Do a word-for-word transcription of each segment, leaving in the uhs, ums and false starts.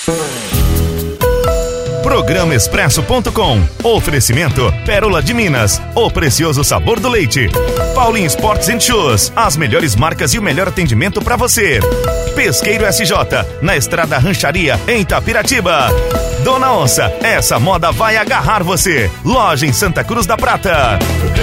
Programa Expresso ponto com. Oferecimento Pérola de Minas, o precioso sabor do leite. Paulinho Sports and Shoes, as melhores marcas e o melhor atendimento para você. Pesqueiro S J, na Estrada Rancharia, em Itapiratiba. Dona Onça, essa moda vai agarrar você. Loja em Santa Cruz da Prata.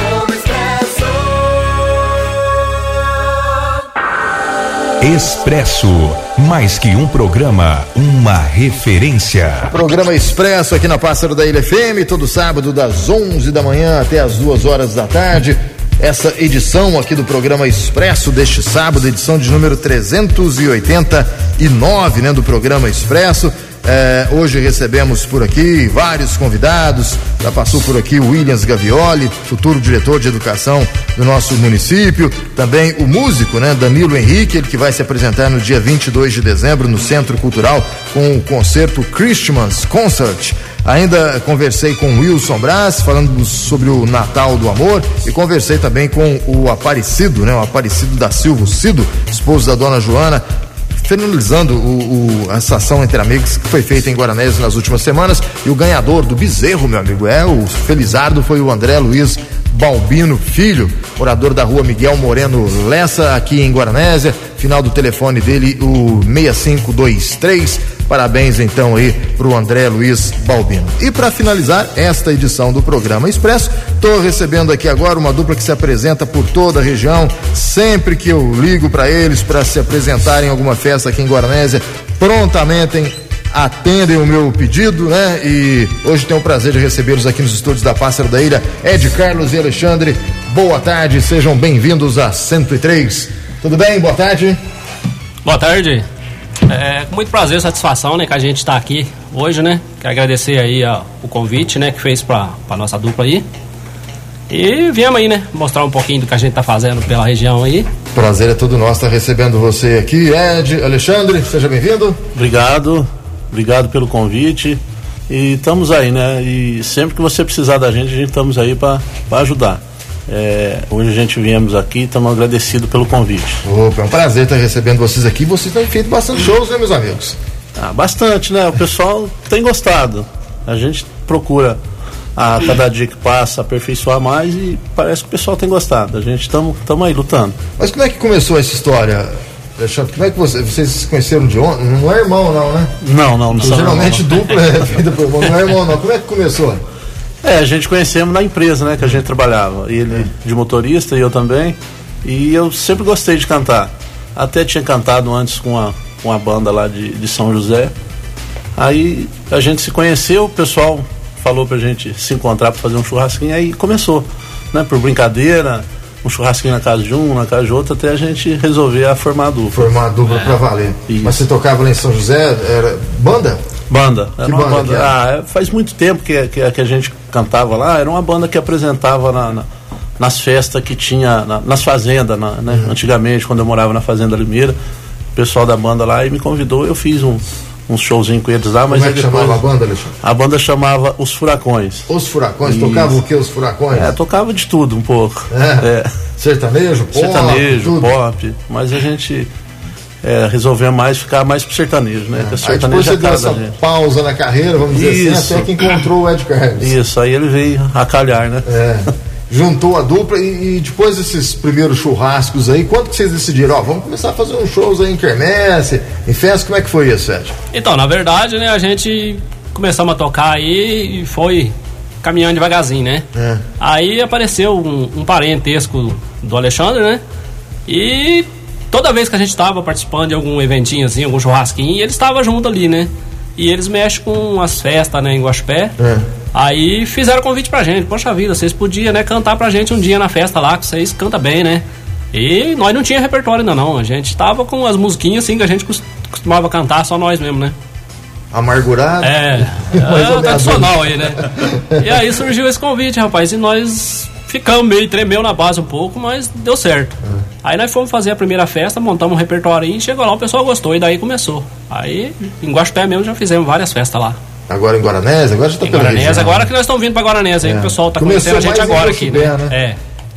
Expresso, mais que um programa, uma referência. Programa Expresso aqui na Pássaro da Ilha F M, todo sábado das onze da manhã até as duas horas da tarde. Essa edição aqui do programa Expresso deste sábado, edição de número trezentos e oitenta e nove, né, do programa Expresso. É, hoje recebemos por aqui vários convidados. Já passou por aqui o Williams Gavioli, futuro diretor de educação do nosso município. Também o músico, né, Danilo Henrique, ele que vai se apresentar no dia vinte e dois de dezembro no Centro Cultural com o concerto Christmas Concert. Ainda conversei com o Wilson Brás, falando sobre o Natal do Amor, e conversei também com o Aparecido, né, o Aparecido da Silva Cido, esposo da dona Joana, finalizando o, o, essa ação entre amigos que foi feita em Guaranésia nas últimas semanas. E o ganhador do bezerro, meu amigo, é o Felizardo, foi o André Luiz Balbino Filho, morador da rua Miguel Moreno Lessa, aqui em Guaranésia. Final do telefone dele, o seis cinco dois três. Parabéns então aí pro André Luiz Balbino. E para finalizar esta edição do programa Expresso, estou recebendo aqui agora uma dupla que se apresenta por toda a região. Sempre que eu ligo para eles para se apresentarem em alguma festa aqui em Guaranésia, prontamente atendem o meu pedido, né? E hoje tenho o prazer de recebê-los aqui nos estúdios da Pássaro da Ilha, Ed Carlos e Alexandre. Boa tarde, sejam bem-vindos a cento e três. Tudo bem? Boa tarde. Boa tarde. É com muito prazer e satisfação, né, que a gente está aqui hoje, né? Quero agradecer aí ó, o convite, né, que fez para a nossa dupla aí. E viemos aí, né, mostrar um pouquinho do que a gente tá fazendo pela região aí. Prazer é todo nosso estar recebendo você aqui, Ed. Alexandre, seja bem-vindo. Obrigado, obrigado pelo convite. E estamos aí, né? E sempre que você precisar da gente, a gente estamos aí para ajudar. É, hoje a gente viemos aqui, estamos agradecidos pelo convite. Opa, é um prazer estar recebendo vocês aqui. Vocês têm feito bastante shows, né, meus amigos? Ah, bastante, né? O pessoal tem gostado. A gente procura a cada dia que passa aperfeiçoar mais e parece que o pessoal tem gostado. A gente estamos aí lutando. Mas como é que começou essa história, Alexandre? Como é que você, vocês se conheceram de ontem? Não é irmão, não, né? Não, não, não. Então, geralmente não, não. Dupla é feita por irmão, não é irmão, não. Como é que começou? É, a gente conhecemos na empresa, né, que a gente trabalhava. Ele de motorista e eu também. E eu sempre gostei de cantar. Até tinha cantado antes com a, com a banda lá de, de São José. Aí a gente se conheceu, o pessoal falou pra gente se encontrar pra fazer um churrasquinho. Aí começou, né, por brincadeira, um churrasquinho na casa de um, na casa de outro, até a gente resolver a formar a dupla. Formar a dupla é, pra valer. Isso. Mas você tocava lá em São José, era banda? Banda. Era que uma banda? banda. Que ah, faz muito tempo que, que, que a gente cantava lá. Era uma banda que apresentava na, na, nas festas que tinha, na, nas fazendas, na, né? Uhum. Antigamente, quando eu morava na Fazenda Limeira, o pessoal da banda lá e me convidou, eu fiz um, um showzinho com eles lá. Mas como é que depois, chamava a banda, Alexandre? A banda chamava Os Furacões. Os Furacões? Isso. Tocava o que, os Furacões? É, tocava de tudo um pouco. É. É. Sertanejo, pop? Sertanejo, tudo. pop. Mas a gente... É, resolveu mais ficar mais pro sertanejo, né? É. O sertanejo aí depois você deu essa pausa na carreira, vamos dizer Isso. assim, até que encontrou o Ed Carlos. Isso, aí ele veio a calhar, né? É. Juntou a dupla e, e depois desses primeiros churrascos aí, quando que vocês decidiram, ó, vamos começar a fazer uns shows aí em quermesse, em festa, como é que foi isso, Ed? Então, na verdade, né, a gente começamos a tocar aí e foi caminhando devagarzinho, né? É. Aí apareceu um, um parentesco do Alexandre, né? E toda vez que a gente estava participando de algum eventinho assim, algum churrasquinho, eles estavam junto ali, né? E eles mexem com as festas, né, em Guaxupé. É. Aí fizeram convite pra gente. Poxa vida, vocês podiam, né, cantar pra gente um dia na festa lá, que vocês cantam bem, né? E nós não tinha repertório ainda não. A gente tava com as musiquinhas assim que a gente costumava cantar, só nós mesmo, né? Amargurado? É, é tradicional aí, né? E aí surgiu esse convite, rapaz, e nós ficamos meio tremeu na base um pouco, mas deu certo. É. Aí nós fomos fazer a primeira festa, montamos um repertório e chegou lá, o pessoal gostou e daí começou. Aí em Guaxupé mesmo já fizemos várias festas lá. Agora em Guaranésia? Agora já tá em Guaranésia, agora que nós estamos vindo pra Guaranésia, aí é. o pessoal tá Começou conhecendo a gente agora aqui, né? né? É.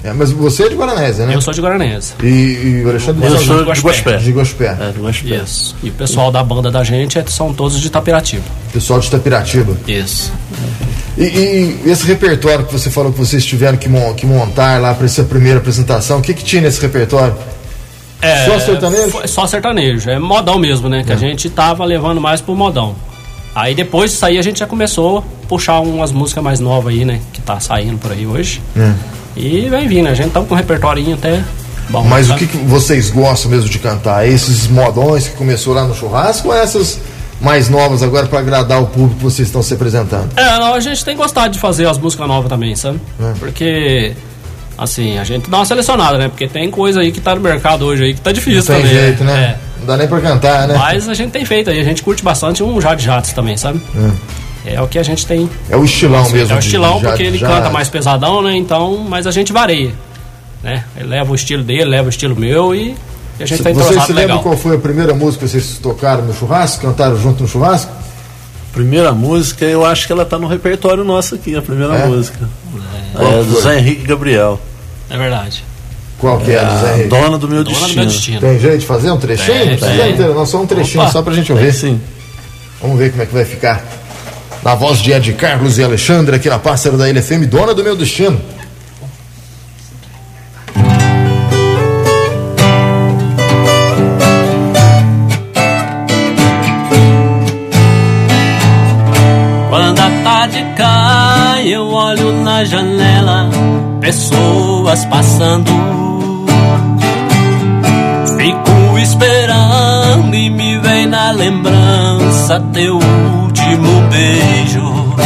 É, mas você é de Guaranésia, né? Eu sou de Guaranésia. E, e o Alexandre? Eu sou de de Guaxupé. De Guaxupé. É, de Guaxupé. Isso. E o pessoal da banda da gente é, são todos de Itapiratiba. Pessoal de Itapiratiba. Isso. E, e esse repertório que você falou que vocês tiveram que, mon, que montar lá para essa primeira apresentação, o que que tinha nesse repertório? É, só sertanejo? Foi, só sertanejo. É modão mesmo, né? Que é. a gente tava levando mais pro modão. Aí depois disso aí a gente já começou a puxar umas músicas mais novas aí, né? Que tá saindo por aí hoje. É. E vem vindo, a gente tá com um repertório até bom. Mas sabe? O que, que vocês gostam mesmo de cantar? Esses modões que começou lá no churrasco ou essas mais novas agora para agradar o público que vocês estão se apresentando? É, não, a gente tem gostado de fazer as músicas novas também, sabe? É. Porque, assim, a gente dá uma selecionada, né? Porque tem coisa aí que tá no mercado hoje aí que tá difícil também. Não tem jeito, né? É. Não dá nem pra cantar, né? Mas a gente tem feito aí, a gente curte bastante um Jade Jatos também, sabe? É. É o que a gente tem. É o estilão assim, mesmo. É o estilão de, porque de, ele de, canta mais pesadão, né? Então, mas a gente varia, né? Ele leva o estilo dele, leva o estilo meu e a gente tá entrosado legal. Vocês se lembram qual foi a primeira música que vocês tocaram no churrasco? Cantaram junto no churrasco? Primeira música, eu acho que ela tá no repertório nosso aqui, a primeira é? música. É, é do Zé Henrique Gabriel. É verdade. Qual que é, é do Zé Henrique? Dona do meu, Dona destino. do meu destino. Tem jeito de fazer um trechinho? Tem, não precisa tem. inteiro, não, só um trechinho, Opa, só pra gente ouvir. Tem, sim. Vamos ver como é que vai ficar. Na voz de Ed Carlos e Alexandre, aqui na Pássaro da Ilha F M, Dona do Meu Destino. Quando a tarde cai, eu olho na janela, pessoas passando. Fico esperando e me vem na lembrança teu último beijo.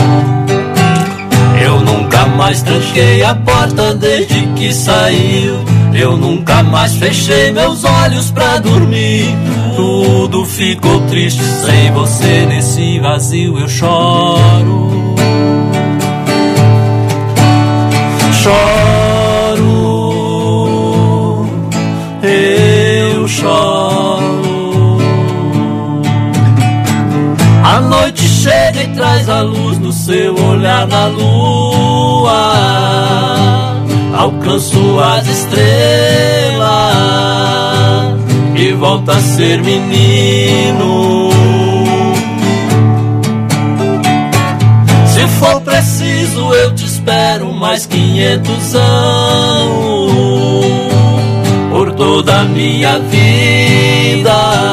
Eu nunca mais tranquei a porta desde que saiu. Eu nunca mais fechei meus olhos pra dormir. Tudo ficou triste sem você, nesse vazio eu choro. Choro, eu choro. A noite chega e traz a luz do seu olhar na lua. Alcanço as estrelas e volto a ser menino. Se for preciso eu te espero mais quinhentos anos, por toda a minha vida.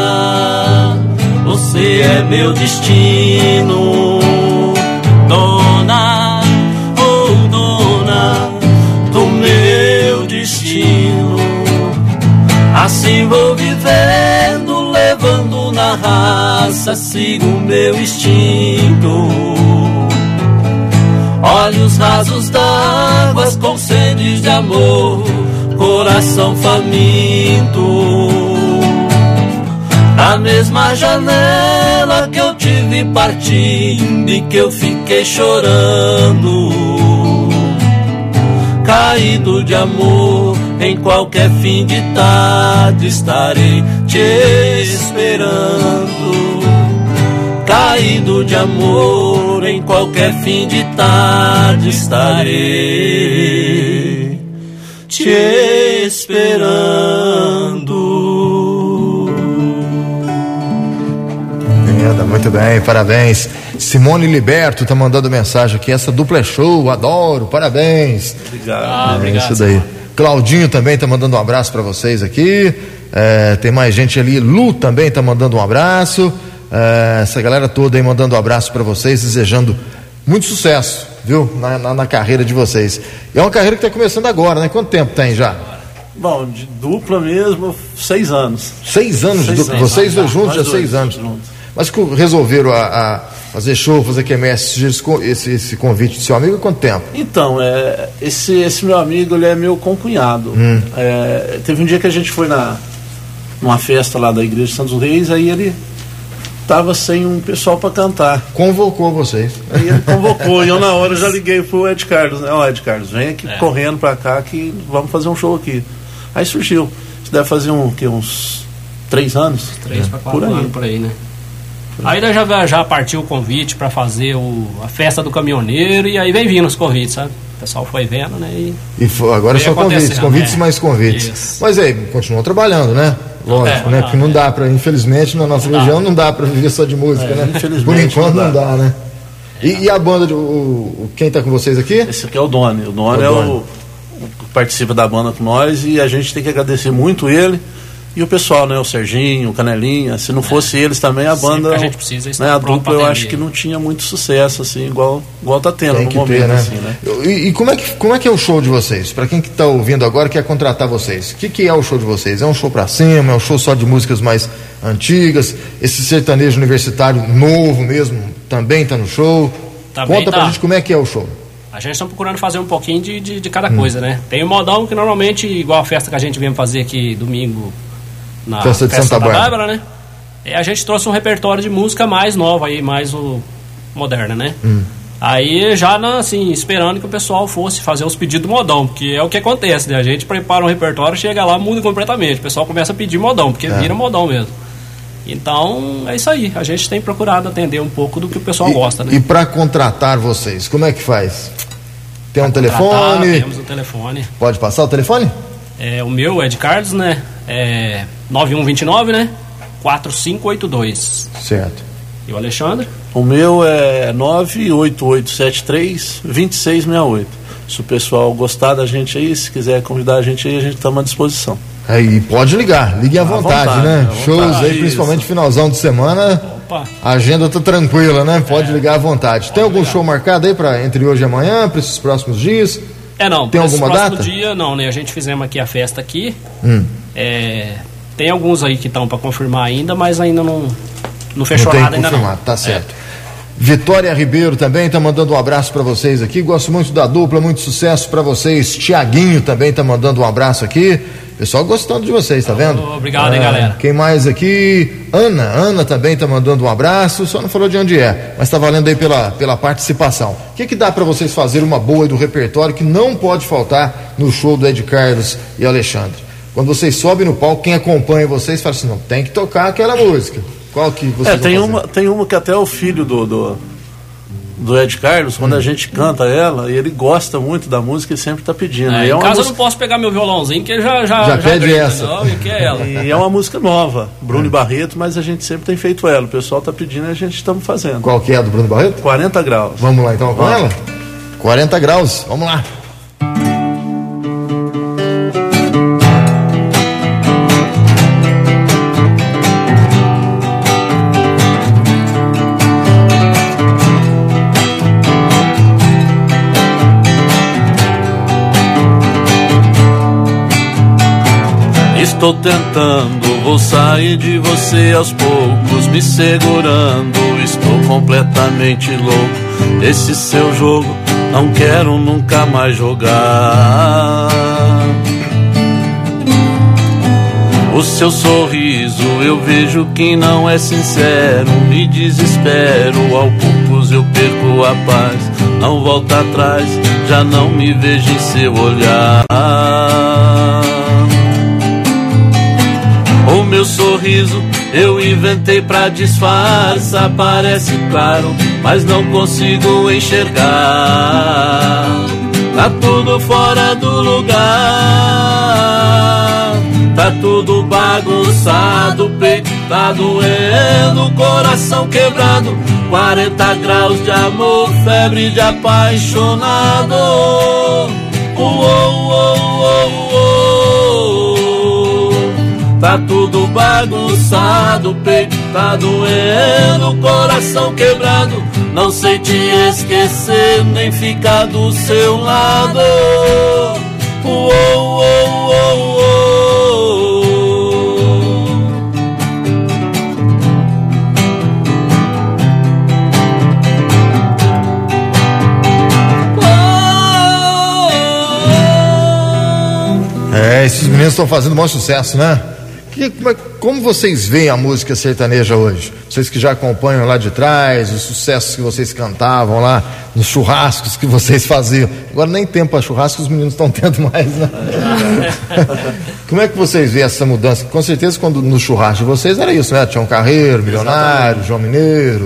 Você é meu destino, dona, oh dona do meu destino. Assim vou vivendo, levando na raça, sigo o meu instinto. Olhos rasos d'água com sedes de amor, coração faminto. Na mesma janela que eu te vi partindo e que eu fiquei chorando, caído de amor, em qualquer fim de tarde estarei te esperando. Caído de amor, em qualquer fim de tarde estarei te esperando. Linda, muito bem, parabéns. Simone Liberto tá mandando mensagem aqui, essa dupla é show, adoro, parabéns. Obrigado. Ah, é, obrigado. Isso daí. Claudinho também tá mandando um abraço para vocês aqui. É, tem mais gente ali, Lu também tá mandando um abraço. É, essa galera toda aí mandando um abraço para vocês, desejando muito sucesso, viu, na, na, na carreira de vocês. E é uma carreira que tá começando agora, né? Quanto tempo tem já? Bom, de dupla mesmo, seis anos. Seis anos seis de dupla, anos. vocês dois juntos já dois, seis anos. Juntos. Mas que resolveram a, a fazer show, fazer quermesse, esse, esse convite do seu amigo há quanto tempo? Então, é, esse, esse meu amigo, ele é meu concunhado. Hum. É, teve um dia que a gente foi na, numa festa lá da Igreja de Santos Reis, aí ele tava sem um pessoal para cantar. Convocou vocês. Aí ele convocou, e eu na hora já liguei pro Ed Carlos, né? Ó, Ed Carlos, vem aqui é. correndo para cá que vamos fazer um show aqui. Aí surgiu. Isso deve fazer um, que, uns três anos? Três para quatro anos por aí, né? Aí já, já partiu o convite para fazer o, a festa do caminhoneiro e aí vem vindo os convites, sabe? pessoal foi vendo, né? E, e foi, agora só convites, convites né? mais convites. Isso. Mas aí, continuou trabalhando, né? Lógico, é, né? Porque não dá pra, infelizmente, na nossa não região dá. não dá pra viver só de música, é, né? Por enquanto não dá, não dá né? É. E, e a banda, o, o, quem tá com vocês aqui? Esse aqui é o Doni. O Doni é, o, é o, o que participa da banda com nós e a gente tem que agradecer muito ele. E o pessoal, né? O Serginho, o Canelinha, se não fosse é. eles também, a banda, que a gente precisa né, a dupla eu acho que não tinha muito sucesso, assim, igual, igual tá tendo Tem no momento, ter, né? assim, né? E, e como, é que, como é que é o show de vocês? Para quem que tá ouvindo agora quer contratar vocês, o que, que é o show de vocês? É um show pra cima? É um show só de músicas mais antigas? Esse sertanejo universitário novo mesmo também tá no show? Também Conta tá. pra gente como é que é o show. A gente está procurando fazer um pouquinho de, de, de cada hum. coisa, né? Tem o modão que normalmente, igual a festa que a gente vem fazer aqui domingo, na festa, de festa Santa da Bárbara, né? E a gente trouxe um repertório de música mais nova aí, mais o moderna, né? Hum. Aí já assim, esperando que o pessoal fosse fazer os pedidos do modão, porque é o que acontece, né? A gente prepara um repertório, chega lá, muda completamente. O pessoal começa a pedir modão, porque é. vira modão mesmo. Então, é isso aí. A gente tem procurado atender um pouco do que o pessoal e, gosta, né? E para contratar vocês, como é que faz? Tem um telefone? Temos um telefone. Pode passar o telefone? É, o meu é de Carlos, né? É nove um dois nove, né? quatro cinco oito dois. Certo. E o Alexandre? O meu é nove oito oito sete três dois seis seis oito. Se o pessoal gostar da gente aí, se quiser convidar a gente aí, a gente está à disposição. Aí pode ligar, ligue à vontade, vontade, né? À Shows vontade, aí, principalmente isso. finalzão de semana. Opa. A agenda tá tranquila, né? Pode é. ligar à vontade. Pode Tem algum ligar. show marcado aí para entre hoje e amanhã, para esses próximos dias? É, não. Tem alguma data? próximo dia, não, né? A gente fizemos aqui a festa aqui. Hum. É, tem alguns aí que estão para confirmar ainda, mas ainda não, não fechou não nada ainda não. Tá certo. É. Vitória Ribeiro também tá mandando um abraço para vocês aqui. Gosto muito da dupla, muito sucesso para vocês. Tiaguinho também tá mandando um abraço aqui. Pessoal gostando de vocês, tá vendo? Oh, obrigado, ah, hein, galera. Quem mais aqui? Ana, Ana também tá mandando um abraço, só não falou de onde é, mas tá valendo aí pela, pela participação. O que que dá para vocês fazer uma boa do repertório que não pode faltar no show do Ed Carlos e Alexandre? Quando vocês sobem no palco, quem acompanha vocês fala assim, não, tem que tocar aquela música. Qual que vocês é, tem uma, tem uma que até o filho do... do... do Ed Carlos, quando hum. a gente canta ela, e ele gosta muito da música e sempre está pedindo. É, e em é casa música... eu não posso pegar meu violãozinho, que ele já, já, já, já pede grita, essa. Não, e, que é ela. e é uma música nova, Bruno hum. Barreto, mas a gente sempre tem feito ela. O pessoal está pedindo e a gente estamos fazendo. Qual que é a do Bruno Barreto? quarenta graus. Vamos lá então com ela? quarenta graus, vamos lá. Estou tentando, vou sair de você aos poucos, me segurando, estou completamente louco. Esse seu jogo não quero nunca mais jogar. O seu sorriso eu vejo que não é sincero, me desespero, ao poucos eu perco a paz. Não volta atrás, já não me vejo em seu olhar. O meu sorriso eu inventei pra disfarçar, parece claro, mas não consigo enxergar. Tá tudo fora do lugar, tá tudo bagunçado, o peito tá doendo, o coração quebrado, quarenta graus de amor, febre de apaixonado. Uou, uou, uou, uou. Tá tudo bagunçado, o peito tá doendo, o coração quebrado, não sei te esquecer, nem ficar do seu lado. Uou, uou, uou, uou. É, esses meninos estão fazendo um bom sucesso, né? Que, como vocês veem a música sertaneja hoje? Vocês que já acompanham lá de trás, os sucessos que vocês cantavam lá, nos churrascos que vocês faziam. Agora nem tempo para churrasco os meninos estão tendo mais, né? Como é que vocês veem essa mudança? Com certeza quando no churrasco de vocês era isso, né? Tião Carreiro, Milionário, João Mineiro,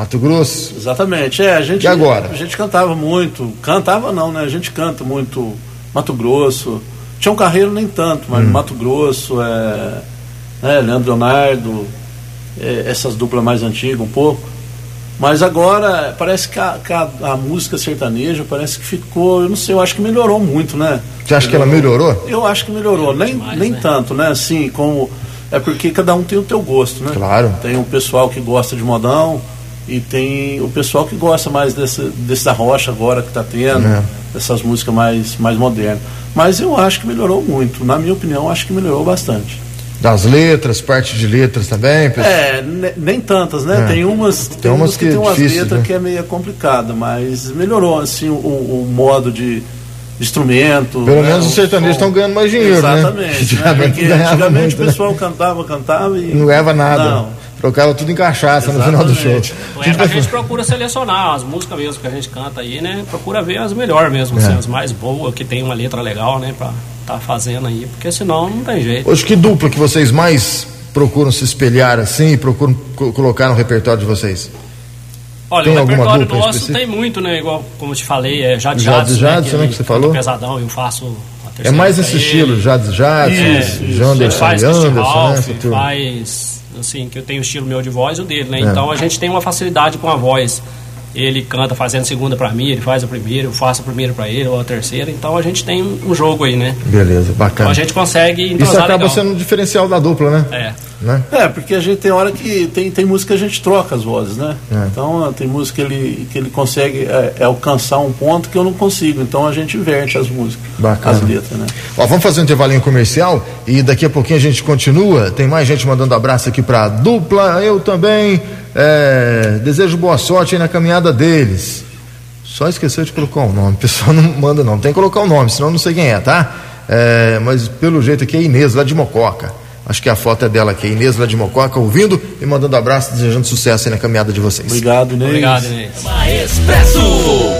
Mato Grosso. Exatamente, é, a gente... E agora? A gente cantava muito, cantava não, né? A gente canta muito Mato Grosso. Tião Carreiro nem tanto, mas hum. Mato Grosso, é, né, Leandro Leonardo, é, essas duplas mais antigas um pouco. Mas agora parece que, a, que a, a música sertaneja parece que ficou, eu não sei, eu acho que melhorou muito, né? Você acha melhorou. que ela melhorou? Eu acho que melhorou, nem, demais, nem né? tanto, né? Assim, como... É porque cada um tem o teu gosto, né? Claro. Tem o pessoal que gosta de modão e tem o pessoal que gosta mais desse, desse da rocha agora que tá tendo, é. dessas músicas mais, mais modernas. Mas eu acho que melhorou muito, na minha opinião, acho que melhorou bastante. Das letras, parte de letras também? Pessoal? É, ne, nem tantas, né? É. Tem umas, tem, tem umas, umas que, que tem umas difícil, letras né? que é meio complicado, mas melhorou assim o, o modo de instrumento. Pelo né? menos os sertanejos estão ganhando mais dinheiro, exatamente, né? Antigamente, né? antigamente muito, o pessoal né? cantava, cantava e... não leva nada. Não. Trocava tudo em cachaça exatamente. no final do show. É, a, gente a gente procura selecionar as músicas mesmo que a gente canta aí, né? Procura ver as melhores mesmo, é. assim, as mais boas, que tem uma letra legal, né? Pra tá fazendo aí, porque senão não tem jeito. Hoje, que dupla que vocês mais procuram se espelhar assim e procuram co- colocar no repertório de vocês? Olha, tem o repertório nosso tem muito, né? Igual, como eu te falei, é Jade Jades, Jades, né? Que, que você falou? Pesadão, eu faço a terceira. É mais esse estilo, Jades Jades, Janderson, faz Anderson, Ralph, né? faz, assim, que eu tenho o estilo meu de voz e o dele, né? É. Então a gente tem uma facilidade com a voz. Ele canta fazendo segunda pra mim, ele faz a primeira, eu faço a primeira pra ele, ou a terceira. Então a gente tem um jogo aí, né? Beleza, bacana. Então a gente consegue entrosar. Isso acaba legal. sendo um diferencial da dupla, né? É. Né? É, porque a gente tem hora que tem, tem música que a gente troca as vozes, né? É. Então tem música que ele, que ele consegue é, é alcançar um ponto que eu não consigo. Então a gente inverte as músicas, bacana. as letras, né? Ó, vamos fazer um intervalinho comercial e daqui a pouquinho a gente continua. Tem mais gente mandando abraço aqui pra dupla, eu também. É, desejo boa sorte aí na caminhada deles. Só esqueceu de colocar o nome, o pessoal não manda não, tem que colocar o nome, senão eu não sei quem é, tá? É, mas pelo jeito aqui é Inês, lá de Mococa. Acho que a foto é dela aqui, Inês lá de Mococa, ouvindo e mandando abraço, desejando sucesso aí na caminhada de vocês. Obrigado, Inês. Obrigado, Inês. Expresso.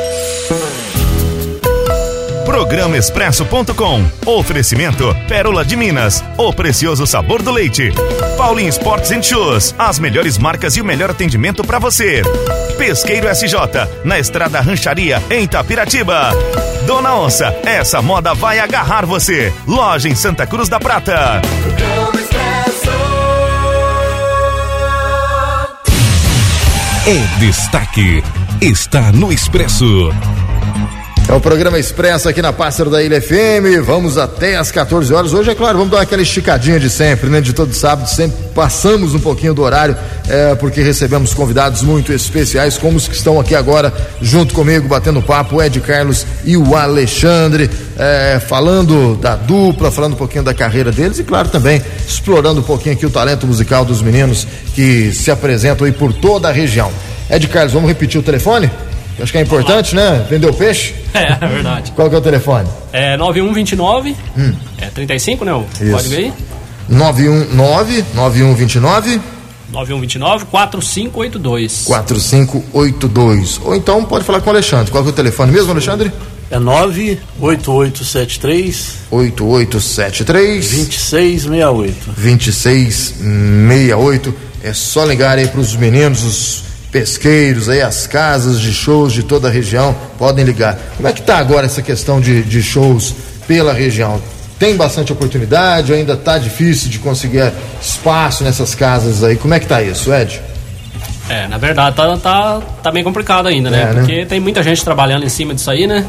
Programa Expresso ponto com. Oferecimento Pérola de Minas, o precioso sabor do leite. Paulinho Sports and Shoes, as melhores marcas e o melhor atendimento para você. Pesqueiro S J, na Estrada Rancharia, em Itapiratiba. Dona Onça, essa moda vai agarrar você. Loja em Santa Cruz da Prata. Programa Expresso. É destaque, está no Expresso. É o programa Expresso aqui na Pássaro da Ilha F M. Vamos até às quatorze horas. Hoje, é claro, vamos dar aquela esticadinha de sempre, né? De todo sábado, sempre passamos um pouquinho do horário, é, porque recebemos convidados muito especiais, como os que estão aqui agora junto comigo, batendo papo, o Ed Carlos e o Alexandre, é, falando da dupla, falando um pouquinho da carreira deles e, claro, também explorando um pouquinho aqui o talento musical dos meninos que se apresentam aí por toda a região. Ed Carlos, vamos repetir o telefone? Acho que é importante, né? Vender o peixe? É, é verdade. Qual que é o telefone? É nove um dois nove, hum. é trinta e cinco, né? Isso. Pode ver aí? nove um nove, nove um dois nove nove um dois nove, quatro cinco oito dois quatro cinco oito dois. Ou então pode falar com o Alexandre. Qual que é o telefone mesmo, Alexandre? É nove oito oito sete três oito oito sete três vinte e seis sessenta e oito vinte e seis sessenta e oito. É só ligar aí para os meninos, os pesqueiros aí, as casas de shows de toda a região, podem ligar. Como é que tá agora essa questão de, de shows pela região? Tem bastante oportunidade, ainda tá difícil de conseguir espaço nessas casas aí? Como é que tá isso, Ed? É, na verdade tá, tá, tá bem complicado ainda, né? É, Porque né? tem muita gente trabalhando em cima disso aí, né?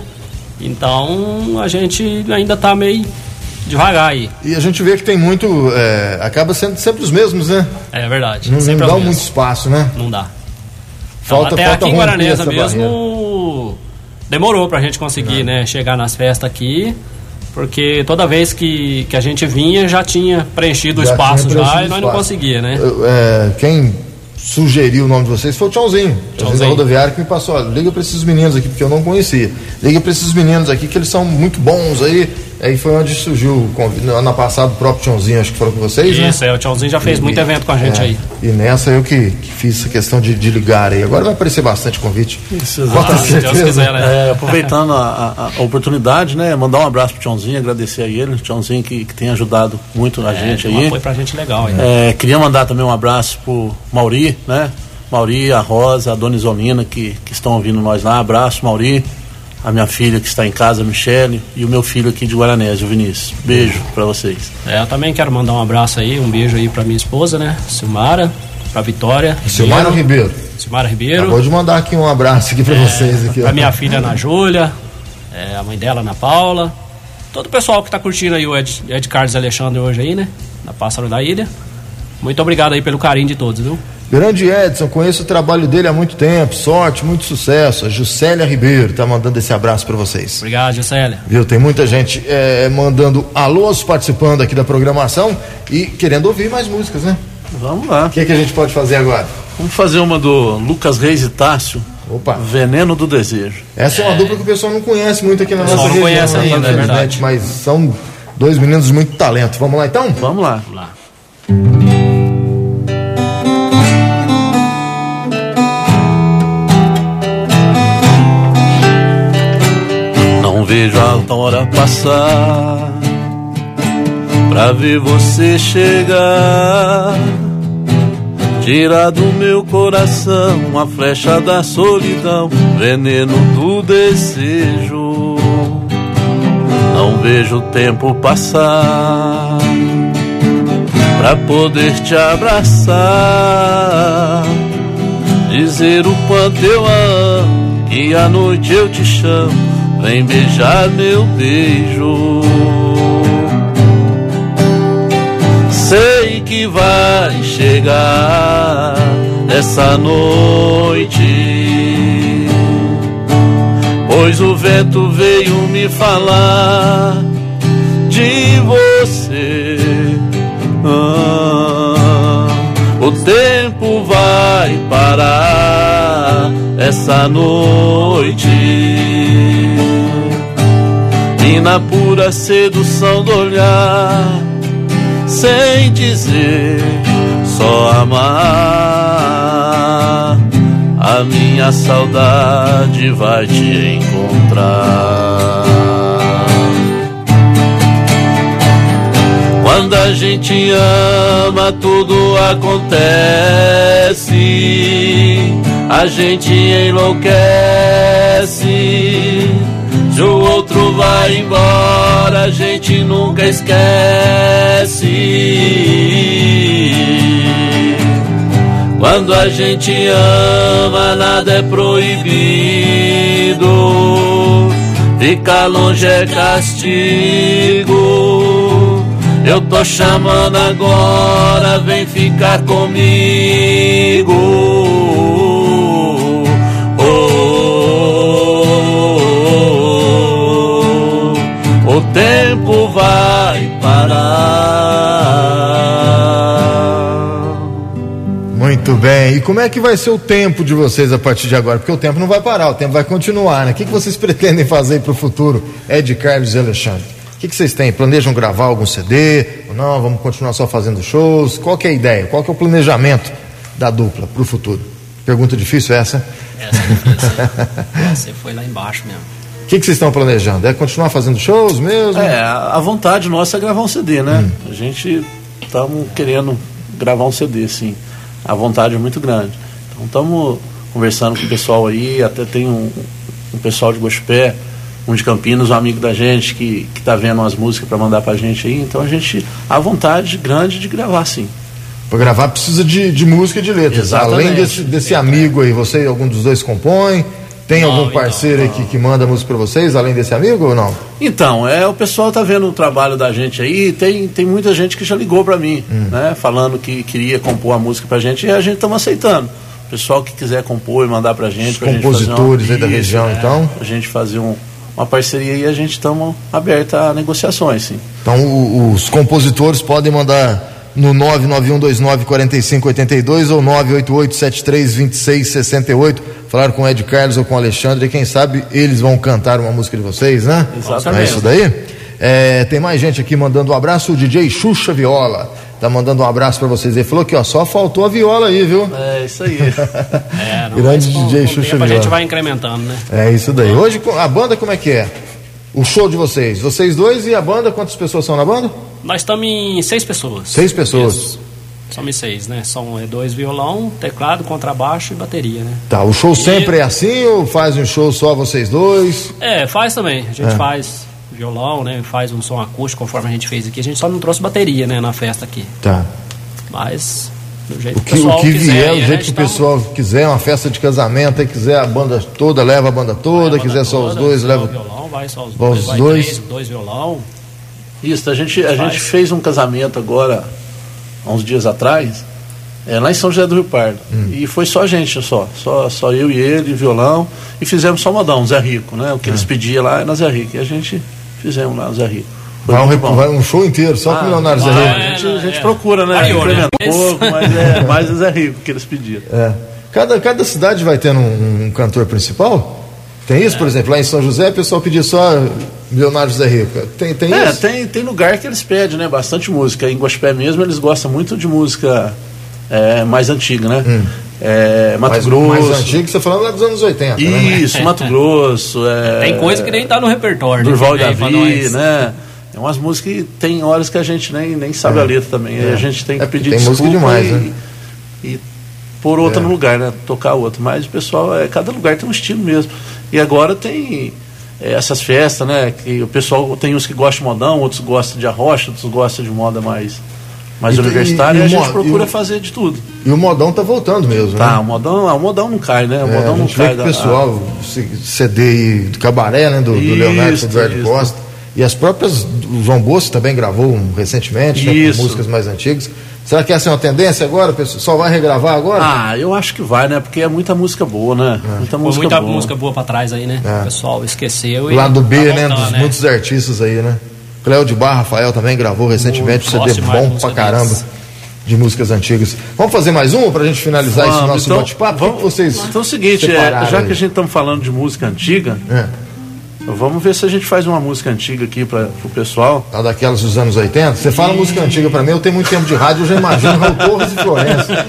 Então a gente ainda tá meio devagar aí. E a gente vê que tem muito, é, acaba sendo sempre os mesmos, né? É verdade. Não, não dá muito espaço, né? Não dá. Falta, até falta aqui em Guaranesa mesmo barreira. Demorou pra gente conseguir, né, chegar nas festas aqui, porque toda vez que, que a gente vinha já tinha preenchido já o espaço preenchido já e nós espaço. não conseguia, né? É, quem sugeriu o nome de vocês foi o Tchãozinho, Tchãozinho da rodoviária, que me passou, olha, liga pra esses meninos aqui, porque eu não conhecia, liga pra esses meninos aqui que eles são muito bons aí. Aí foi onde surgiu o convite. No ano passado o próprio Tchãozinho, acho que falou com vocês, Isso, né? Isso, é, o Tchãozinho já fez e, muito evento com a gente é, aí. E nessa eu que, que fiz essa questão de, de ligar aí. Agora vai aparecer bastante convite. Isso, ah, se Deus quiser, né? É, aproveitando a, a, a oportunidade, né? Mandar um abraço pro Tchãozinho, agradecer a ele. O Tchãozinho que, que tem ajudado muito a é, gente aí. Um apoio pra gente legal aí. É, queria mandar também um abraço pro Mauri, né? Mauri, a Rosa, a Dona Isolina, que, que estão ouvindo nós lá. Abraço, Mauri. A minha filha que está em casa, a Michele, e o meu filho aqui de Guaranés, o Vinícius. Beijo para vocês. É, eu também quero mandar um abraço aí, um beijo aí para minha esposa, né? Silmara, para Vitória. Silmara Ribeiro. Silmara Ribeiro. Acabou de mandar aqui um abraço aqui para é, vocês. Para minha filha Ana Júlia, é, a mãe dela, Ana Paula. Todo o pessoal que está curtindo aí o Ed, Ed Carlos Alexandre hoje aí, né? Na Pássaro da Ilha. Muito obrigado aí pelo carinho de todos, viu? Grande Edson, conheço o trabalho dele há muito tempo, sorte, muito sucesso. A Juscelia Ribeiro tá mandando esse abraço para vocês. Obrigado, Juscelia. Viu, tem muita gente é, mandando alôs, participando aqui da programação e querendo ouvir mais músicas, né? Vamos lá. O que, é que a gente pode fazer agora? Vamos fazer uma do Lucas Reis e Tássio. Opa. Veneno do Desejo. Essa é uma é... dupla que o pessoal não conhece muito aqui na nossa não região. Não conhece ainda, é verdade. Mas são dois meninos de muito talento. Vamos lá então? Vamos lá. Vamos lá. Não vejo a hora passar pra ver você chegar. Tira do meu coração a flecha da solidão, veneno do desejo. Não vejo o tempo passar pra poder te abraçar, dizer o quanto eu amo, que à noite eu te chamo, vem beijar meu beijo. Sei que vai chegar essa noite, pois o vento veio me falar de você. Ah, o tempo vai parar essa noite, e na pura sedução do olhar, sem dizer, só amar, a minha saudade vai te encontrar. Quando a gente ama, tudo acontece, a gente enlouquece. Se o outro vai embora, a gente nunca esquece. Quando a gente ama, nada é proibido, ficar longe é castigo. Eu tô chamando agora, vem ficar comigo. Oh, oh, oh, oh, o tempo vai parar. Muito bem, e como é que vai ser o tempo de vocês a partir de agora? Porque o tempo não vai parar, o tempo vai continuar, né? O que, que vocês pretendem fazer para o futuro, Ed Carlos e Alexandre? O que, que vocês têm? Planejam gravar algum C D? Ou não? Vamos continuar só fazendo shows? Qual que é a ideia? Qual que é o planejamento da dupla para o futuro? Pergunta difícil essa? Essa é difícil. Você foi lá embaixo mesmo. O que, que vocês estão planejando? É continuar fazendo shows mesmo? É, a vontade nossa é gravar um C D, né? Hum. A gente estamos querendo gravar um C D, sim. A vontade é muito grande. Então estamos conversando com o pessoal aí, até tem um, um pessoal de Gospé, um de Campinas, um amigo da gente que que tá vendo umas músicas para mandar pra gente aí. Então a gente, a vontade grande de gravar, sim. Para gravar precisa de, de música e de letras. Exatamente. Além desse, desse amigo aí, você, algum dos dois compõe? Tem não, algum parceiro então, aí que, que manda música para vocês, além desse amigo ou não? Então, é, o pessoal tá vendo o trabalho da gente aí, tem, tem muita gente que já ligou para mim, hum. né? Falando que queria compor a música pra gente, e a gente estamos aceitando. O pessoal que quiser compor e mandar pra gente. Os pra compositores gente aí da região, é, então? A gente fazer um uma parceria e a gente estamos abertos a negociações, sim. Então o, os compositores podem mandar no nove nove um dois nove quatro cinco oito dois ou nove oito oito sete três dois seis seis oito, falar com o Ed Carlos ou com o Alexandre, e quem sabe eles vão cantar uma música de vocês, né? Exatamente. É isso daí? É, tem mais gente aqui mandando um abraço, o D J Xuxa Viola tá mandando um abraço pra vocês. Ele falou que ó, só faltou a viola aí, viu? É, isso aí. É, não, grande com, D J com Xuxa tempo Viola. A gente vai incrementando, né? É isso daí. Hoje a banda como é que é? O show de vocês? Vocês dois e a banda, quantas pessoas são na banda? Nós estamos em seis pessoas. Seis pessoas. Isso. Somos seis, né? São é, dois violão, teclado, contrabaixo e bateria, né? Tá, o show e... sempre é assim ou faz um show só vocês dois? É, faz também. A gente é. faz violão, né? Faz um som acústico conforme a gente fez aqui. A gente só não trouxe bateria, né? Na festa aqui. Tá. Mas do jeito o que, que o pessoal o que quiser, vier, aí, o jeito que o pessoal quiser, uma festa de casamento, aí quiser a banda toda, leva a banda toda, a quiser banda só toda, os dois, leva o violão, vai só os vai dois, os vai dois. Três, dois violão. Isso, a gente, a gente fez um casamento agora, há uns dias atrás, é, lá em São José do Rio Pardo. Hum. E foi só a gente, só, só. Só eu e ele, violão. E fizemos só modão, Zé Rico, né? O que hum. eles pediam lá é na Zé Rico. E a gente fizemos lá no Zé Rico. Vai um, vai um show inteiro, só ah, com o Leonardo Zé Rico. É, a gente, a gente é. procura, né? Incrementa um pouco, mas é mais o Zé Rico que eles pediram. É. Cada, cada cidade vai tendo um, um cantor principal? Tem isso, é. por exemplo, lá em São José, o pessoal pedia só Leonardo Zé Rico. Tem, tem é, isso? Tem, tem lugar que eles pedem, né? Bastante música. Em Guaxupé mesmo, eles gostam muito de música é, mais antiga, né? Hum. É, Mato mais, Grosso. Mais antigo, você tá falando lá dos anos oitenta, Isso, né? Mato Grosso. É, tem coisa que nem tá no repertório. Durval e Davi, né? É umas músicas que tem horas que a gente nem, nem sabe é. a letra também. É. A gente tem que é, pedir tem desculpa música demais, e, né? e pôr outra é. no lugar, né? Tocar outra. Mas o pessoal, é, cada lugar tem um estilo mesmo. E agora tem é, essas festas, né? Que o pessoal tem uns que gostam de modão, outros gostam de arrocha, outros gostam de moda mais, mais e, universitária. E, e, e a gente procura o, fazer de tudo. E o modão tá voltando mesmo, tá, né? o modão, o modão não cai, né? O é, modão a gente não cai. Vê que o pessoal, a... C D de Cabaré, né? Do, do Leonardo Eduardo Costa. E as próprias, o João Bosco também gravou um, recentemente, né, com músicas mais antigas. Será que essa é uma tendência agora? O pessoal só vai regravar agora? Ah, eu acho que vai, né? Porque é muita música boa, né? É. Muita, música, muita boa. música boa pra trás aí, né? É. O pessoal esqueceu e... Lado B, tá né? voltando, Dos né? muitos artistas aí, né? Cléo de Bar, Rafael também gravou recentemente um C D bom pra caramba deles. De músicas antigas. Vamos fazer mais uma pra gente finalizar vamos, esse nosso então, bate-papo? Vamos, vocês então é o seguinte, é, já aí? que a gente estamos falando de música antiga... É. Vamos ver se a gente faz uma música antiga aqui para o pessoal. Ah, daquelas dos anos oitenta? Você fala e... música antiga para mim, eu tenho muito tempo de rádio, eu já imagino Raul Torres e Florença.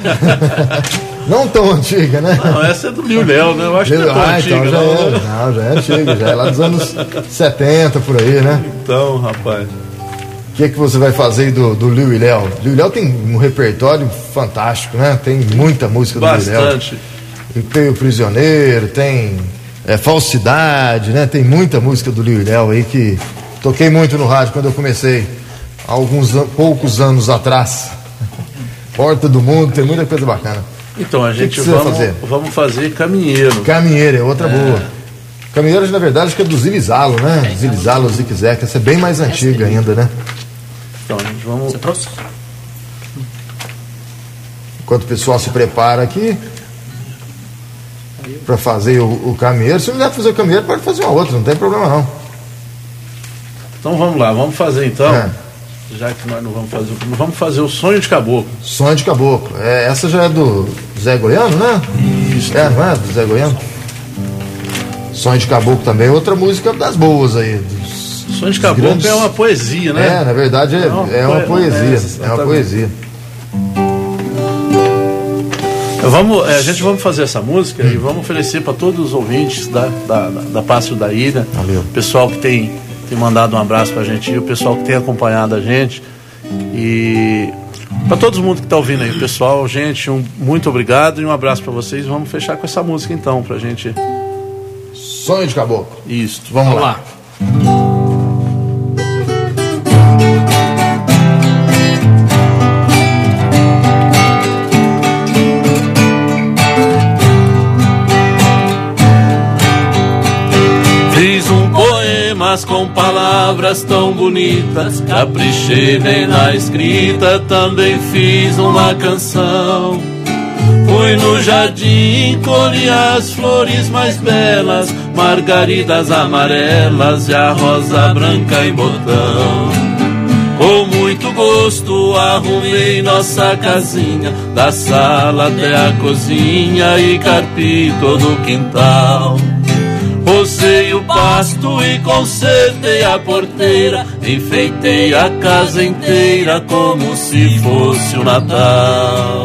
Não tão antiga, né? Não, essa é do Liu Léo, né? Eu acho Liu... que é tão ah, antiga. Então já não, é, não, já é antiga, já é lá dos anos setenta, por aí, né? Então, rapaz. O que é que você vai fazer aí do, do Liu e Léo? Liu e Léo tem um repertório fantástico, né? Tem muita música do Liu e Léo. Bastante. Tem o Prisioneiro, tem... É, Falsidade, né? Tem muita música do Liu e Léo aí que toquei muito no rádio quando eu comecei, há alguns an- poucos anos atrás. Porta do Mundo, tem muita coisa bacana. Então, a gente que que vamos, vai fazer? vamos fazer Caminheiro. Caminheiro, é outra é. boa. Caminheiro, na verdade, acho que é do Zilizalo, né? Zilizalo, Ziquezé, essa é bem mais antiga ainda, né? Então, a gente vamos... Você trouxe? Enquanto o pessoal se prepara aqui para fazer o, o caminheiro, se não der fazer o caminheiro, pode fazer uma outra, não tem problema não. Então vamos lá, vamos fazer então, é. já que nós não vamos fazer, vamos fazer o Sonho de Caboclo. Sonho de Caboclo, é, essa já é do Zé Goiano, né? Isso. É, não é? Do Zé Goiano. Sonho de Caboclo também, outra música das boas aí. Dos, Sonho de Caboclo grandes... é uma poesia, né? É, na verdade é, é uma, é uma poesia, é, é uma poesia. Vamos, é, a gente vamos fazer essa música hum. e vamos oferecer para todos os ouvintes da, da, da, da Pássaro da Ilha. Valeu. O pessoal que tem, tem mandado um abraço para a gente, o pessoal que tem acompanhado a gente. E para todo mundo que está ouvindo aí, pessoal, gente, um muito obrigado e um abraço para vocês. Vamos fechar com essa música então, pra gente. Sonho de Caboclo. Isso. Vamos, vamos lá. lá. Fiz um poema com palavras tão bonitas, caprichei bem na escrita, também fiz uma canção. Fui no jardim, colhi as flores mais belas, margaridas amarelas e a rosa branca em botão. Com muito gosto arrumei nossa casinha, da sala até a cozinha, e carpi todo o quintal. Rocei o pasto e consertei a porteira, enfeitei a casa inteira como se fosse o Natal.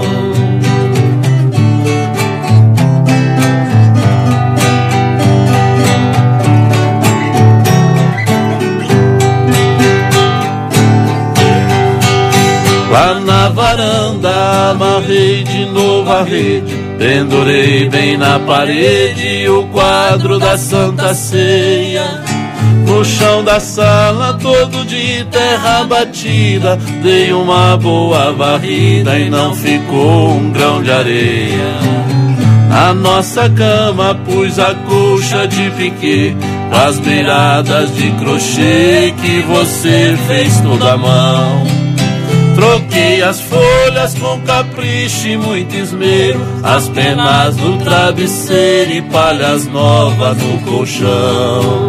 Lá na varanda nova rede, pendurei bem na parede o quadro da Santa Ceia. No chão da sala, todo de terra batida, dei uma boa varrida e não ficou um grão de areia. Na nossa cama pus a colcha de piquê, com as beiradas de crochê que você fez toda a mão. Troquei as folhas com capricho e muito esmero, as penas do travesseiro e palhas novas no colchão.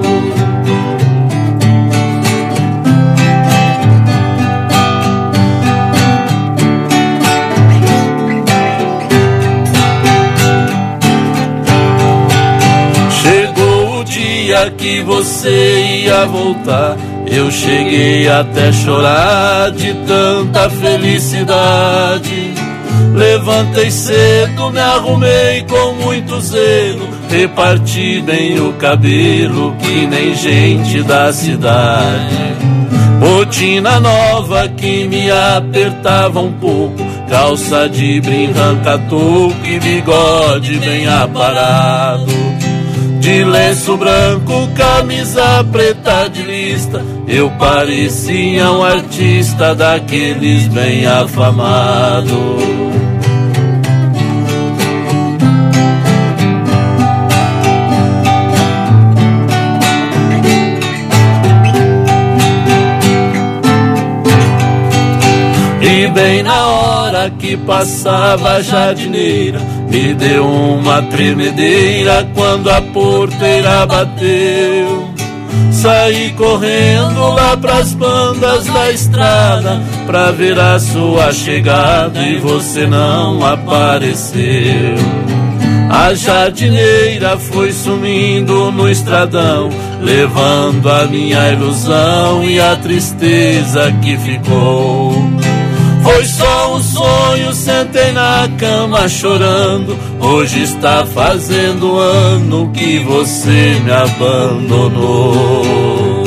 Chegou o dia que você ia voltar, eu cheguei até chorar de tanta felicidade. Levantei cedo, me arrumei com muito zelo, reparti bem o cabelo que nem gente da cidade. Botina nova que me apertava um pouco, calça de brim ranca-toco e bigode bem aparado. De lenço branco, camisa preta de lista, eu parecia um artista daqueles bem afamado. E bem na hora que passava a jardineira, me deu uma tremedeira quando a porteira bateu. Saí correndo lá pras bandas da estrada, pra ver a sua chegada e você não apareceu. A jardineira foi sumindo no estradão, levando a minha ilusão e a tristeza que ficou. Foi só um sonho, sentei na cama chorando, hoje está fazendo ano que você me abandonou.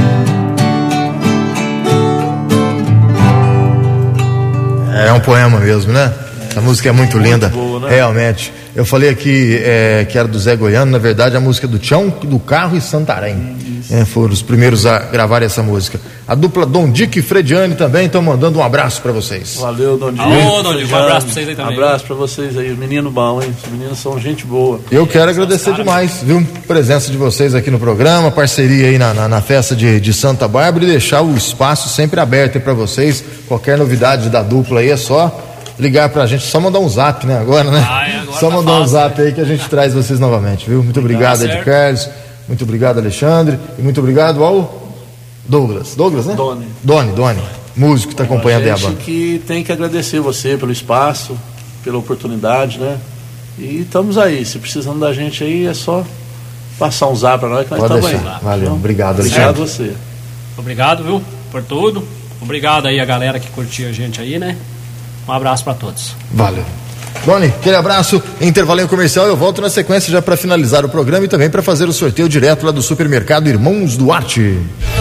É um poema mesmo, né? A música é muito linda, muito boa, né? Realmente. Eu falei aqui é, que era do Zé Goiano, na verdade a música do Tião, do Carro e Santarém. É, foram os primeiros a gravar essa música. A dupla Dom Dick e Frediane também estão mandando um abraço pra vocês. Valeu, Dom Dick. Alô, Dom Dick, um abraço pra vocês aí também. Um abraço pra vocês aí, menino bom, hein? Os meninos são gente boa. Eu quero agradecer demais, viu? A presença de vocês aqui no programa, parceria aí na, na, na festa de, de Santa Bárbara, e deixar o espaço sempre aberto aí pra vocês. Qualquer novidade da dupla aí é só ligar pra gente, só mandar um zap, né? Agora, né? Ai, agora só tá mandar um fácil, zap aí que a gente traz vocês novamente, viu? Muito obrigado, Tá Ed certo. Carlos. Muito obrigado, Alexandre. E muito obrigado ao Douglas. Douglas, né? Doni. Doni, Doni. Músico que está acompanhando aí a A gente banda. que tem que agradecer você pelo espaço, pela oportunidade, né? E estamos aí. Se precisando da gente aí, é só passar um zap para nós que nós Pode estamos aí. deixar. Valeu. Então, Obrigado, Obrigado Alexandre. a você. Obrigado, viu, por tudo. Obrigado aí a galera que curtiu a gente aí, né? Um abraço pra todos. Valeu. Doni, aquele abraço, intervalinho comercial, eu volto na sequência já para finalizar o programa e também para fazer o sorteio direto lá do supermercado Irmãos Duarte.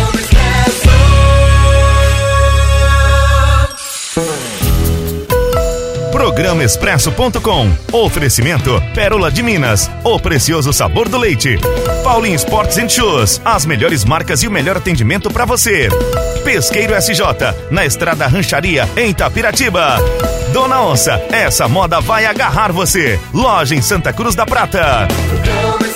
Programa Expresso ponto com. Oferecimento Pérola de Minas, o precioso sabor do leite. Paulinho Sports and Shoes, as melhores marcas e o melhor atendimento para você. Pesqueiro S J, na Estrada Rancharia, em Itapiratiba. Dona Onça, essa moda vai agarrar você. Loja em Santa Cruz da Prata.